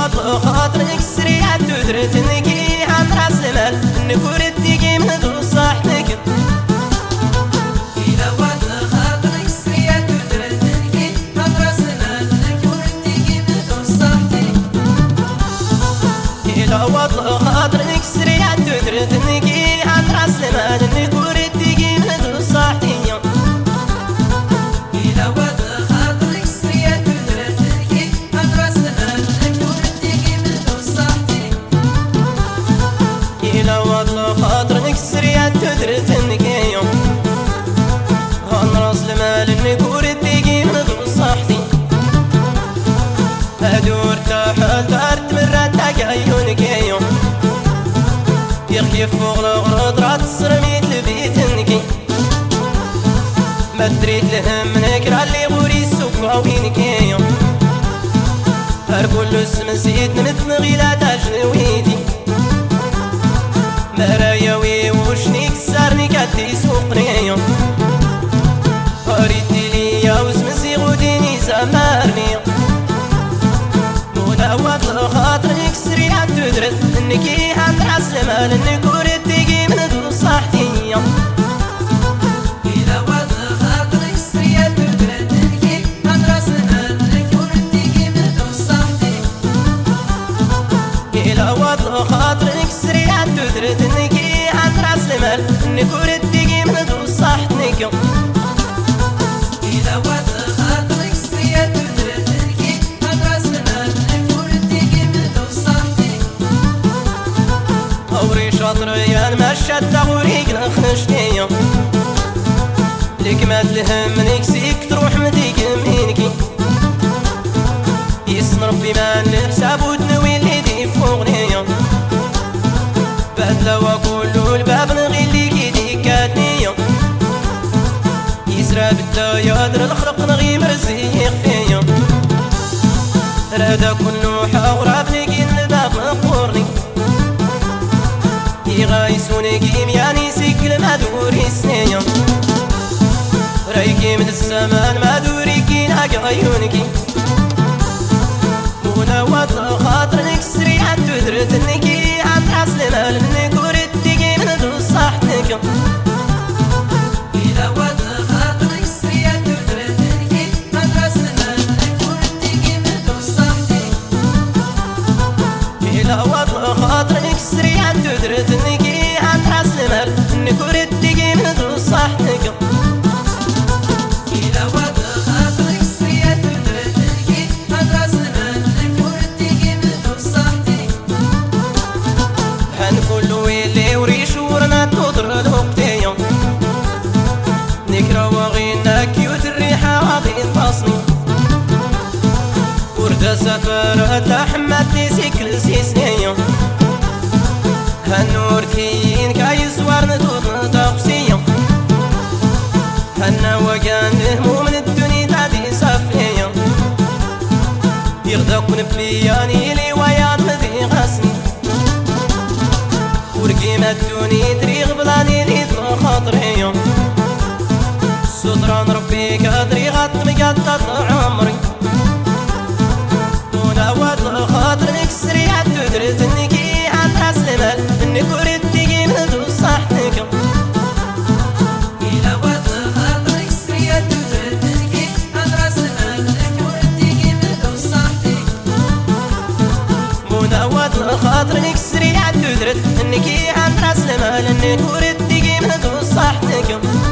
وضع خاطرك سريع تدرت انكي عن راس المال نكورت تيجي من دو صاحتك إلى وضع خاطرك سريع تدرت انكي عن راس المال نكورت تيجي من دو صاحتك إلى وضع خاطرك سريع تدرت انكي عن راس المال نكورت تيجي من دو صاحتك إلى وضع خاطرك سريع تدرت انكي عن راس المال نكورت تيجي من دو صاحتك إلى وضع خاطرك سريع تدرت انكي عن راس المال نكورت تيجي من دو صاحتي أدور تحت أرد مرتك عيونك يوم يخيف فوق الغرض رات السرميت لبيت انكي ما دريت لهم منك رالي غوري السوق وينك يوم هركل اسم نسيت نمت نغيلات عجنويتي مرايا ويوشنيك سارني كاتي سوقني يوم هريتي ليا واسم سيغوديني زمارني وضع خاطرك سريع تدرت انكي عند راس المال نكورت تيجي من دو صاحتي إلى وضع خاطرك سريع تدرت انكي عند راس المال نكورت تيجي من دو صاحتك إلى وضع خاطرك سريع تدرت انكي عند راس المال نكورت تيجي من دو صاحتك إلى وضع خاطرك سريع تدرت انكي عند راس المال نكورت تيجي من دو صاحتك أوري شاطريا مشات تغوريك نخنشتي لك ما تلهم منك سيك تروح مديك منكي يسن ربي ما نلبسها بودنوي اللي دي فوقني بعد لوا كلو الباب نغي اللي كيدي كاتني يسرى بالدايا در الخلق نغي مرزي خفيا رادا كلو حاورا بنيكي الباب مقورني يغايسوني كيم يعني سيكل ما دوري سنيا رايكي من الزمان ما دوري كي ناق عيونكي ونا وضع خاطرك سريع تدرت انكي عن راس المال نكورت تيجي من دو صاحتك إلى وضع خاطرك سريع تدرت انكي عن راس المال نكورت تيجي من دو صاحتك إلى وضع خاطرك سريع تدرت انكي عن راس المال نكورت تيجي من دو صاحتك إلى وضع خاطرك سريع تدرت انكي عن راس المال نكورت تيجي من دو صاحتك حن كلو اللي وريش ورنا تضر الوقتي نكرا وغينا كيوت الريحة غادي تصني ورد سفرت أحمد تيسيكل سيسني هالنور تين كايس وارن تضر تقسي هالنا وكان همو من الدنيا تعدي صفية يغدقون بلياني لي وياد مذي غسني ورقيمة الدنيا تريغ بلاني لي خاطري سطران ربي كادري غطم قطط عمري ونا وضع خاطرك سريع تدرت انكي عن راس المال نكورت تيجي من دو صاحتك إلى وضع خاطرك سريع تدرت انكي عن راس المال نكورت تيجي من دو صاحتك ونا وضع خاطرك سريع تدرت انكي عن راس المال نكورت تيجي من دو صاحتك